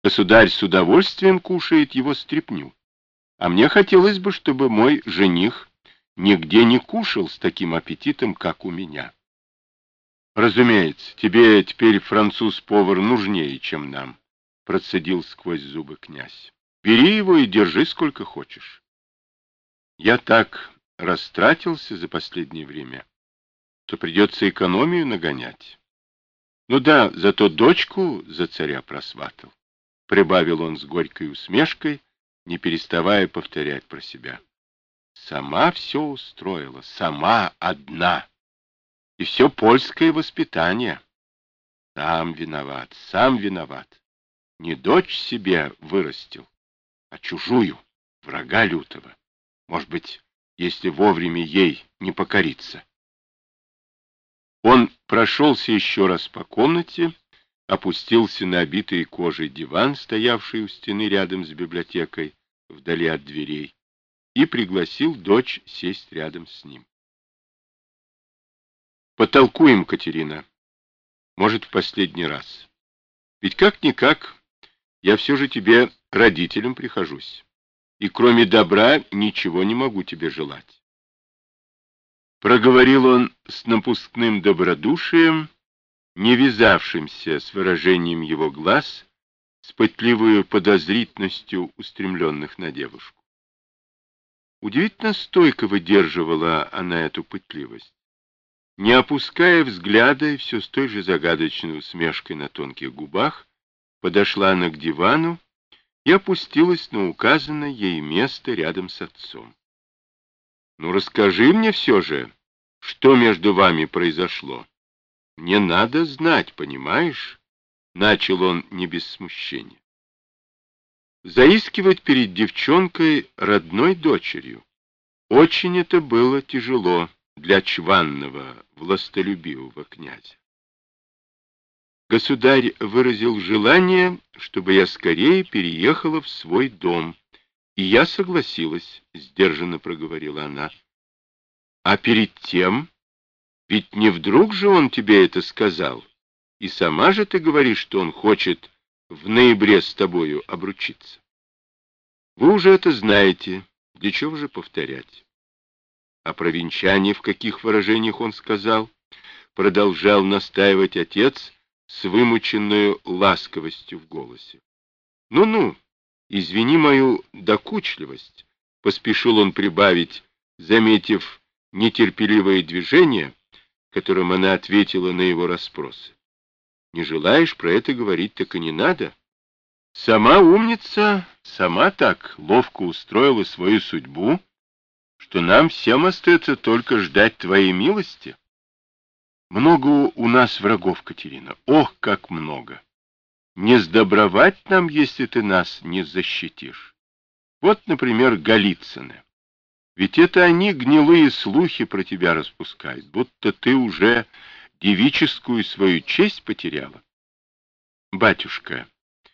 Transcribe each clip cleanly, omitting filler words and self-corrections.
Государь с удовольствием кушает его стряпню, а мне хотелось бы, чтобы мой жених нигде не кушал с таким аппетитом, как у меня. Разумеется, тебе теперь француз-повар нужнее, чем нам, процедил сквозь зубы князь. Бери его и держи сколько хочешь. Я так растратился за последнее время, что придется экономию нагонять. Ну да, зато дочку за царя просватал, прибавил он с горькой усмешкой, не переставая повторять про себя. Сама все устроила, сама одна. И все польское воспитание. Сам виноват, сам виноват. Не дочь себе вырастил, а чужую, врага лютого. Может быть, если вовремя ей не покориться. Он прошелся еще раз по комнате, опустился на обитый кожей диван, стоявший у стены рядом с библиотекой, вдали от дверей, и пригласил дочь сесть рядом с ним. «Потолкуем, Катерина. Может, в последний раз. Ведь как-никак я все же тебе родителям прихожусь, и кроме добра ничего не могу тебе желать». Проговорил он с напускным добродушием, не вязавшимся с выражением его глаз, с пытливой подозрительностью устремленных на девушку. Удивительно стойко выдерживала она эту пытливость. Не опуская взгляда и все с той же загадочной усмешкой на тонких губах, подошла она к дивану и опустилась на указанное ей место рядом с отцом. «Ну, расскажи мне все же, что между вами произошло. Мне надо знать, понимаешь?» Начал он не без смущения. Заискивать перед девчонкой родной дочерью. Очень это было тяжело для чванного, властолюбивого князя. Государь выразил желание, чтобы я скорее переехала в свой дом, и я согласилась, сдержанно проговорила она. А перед тем, ведь не вдруг же он тебе это сказал, и сама же ты говоришь, что он хочет в ноябре с тобою обручиться. Вы уже это знаете, для чего же повторять? А про венчание в каких выражениях он сказал? Продолжал настаивать отец с вымученной ласковостью в голосе. Ну-ну, извини мою докучливость, поспешил он прибавить, заметив нетерпеливое движение, которым она ответила на его расспросы. Не желаешь про это говорить, так и не надо. Сама умница, сама так ловко устроила свою судьбу, что нам всем остается только ждать твоей милости. Много у нас врагов, Катерина, ох, как много. Не сдобровать нам, если ты нас не защитишь. Вот, например, Голицыны. Ведь это они гнилые слухи про тебя распускают, будто ты уже девическую свою честь потеряла. Батюшка,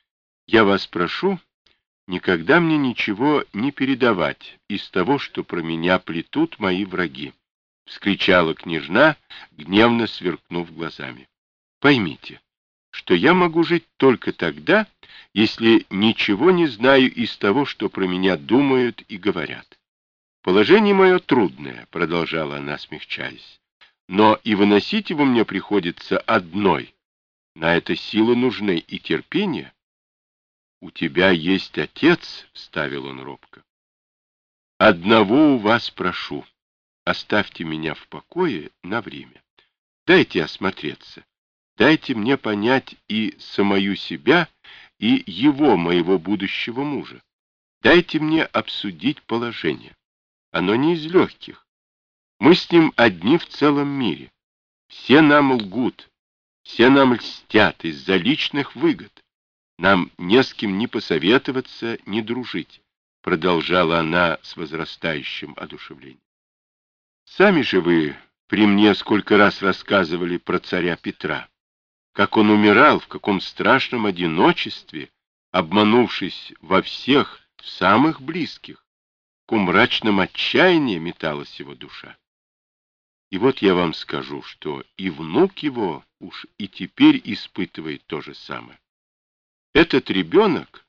я вас прошу никогда мне ничего не передавать из того, что про меня плетут мои враги, — вскричала княжна, гневно сверкнув глазами. Поймите, что я могу жить только тогда, если ничего не знаю из того, что про меня думают и говорят. Положение мое трудное, — продолжала она, смягчаясь, — но и выносить его мне приходится одной. На это силы нужны и терпение. — У тебя есть отец, — вставил он робко. — Одного у вас прошу. Оставьте меня в покое на время. Дайте осмотреться. Дайте мне понять и самую себя, и его, моего будущего мужа. Дайте мне обсудить положение. Оно не из легких. Мы с ним одни в целом мире. Все нам лгут, все нам льстят из-за личных выгод. Нам не с кем ни посоветоваться, ни дружить, продолжала она с возрастающим одушевлением. Сами же вы при мне сколько раз рассказывали про царя Петра, как он умирал, в каком страшном одиночестве, обманувшись во всех, в самых близких, в каком мрачном отчаянии металась его душа. И вот я вам скажу, что и внук его уж и теперь испытывает то же самое. Этот ребенок